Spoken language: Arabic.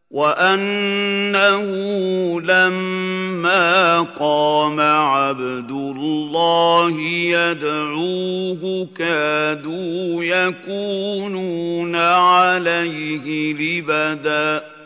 وَأَنَّهُ لَمَّا قَامَ عَبْدُ اللَّهِ يَدْعُوهُ كَادُوا يَكُونُونَ عَلَيْهِ لِبَدًا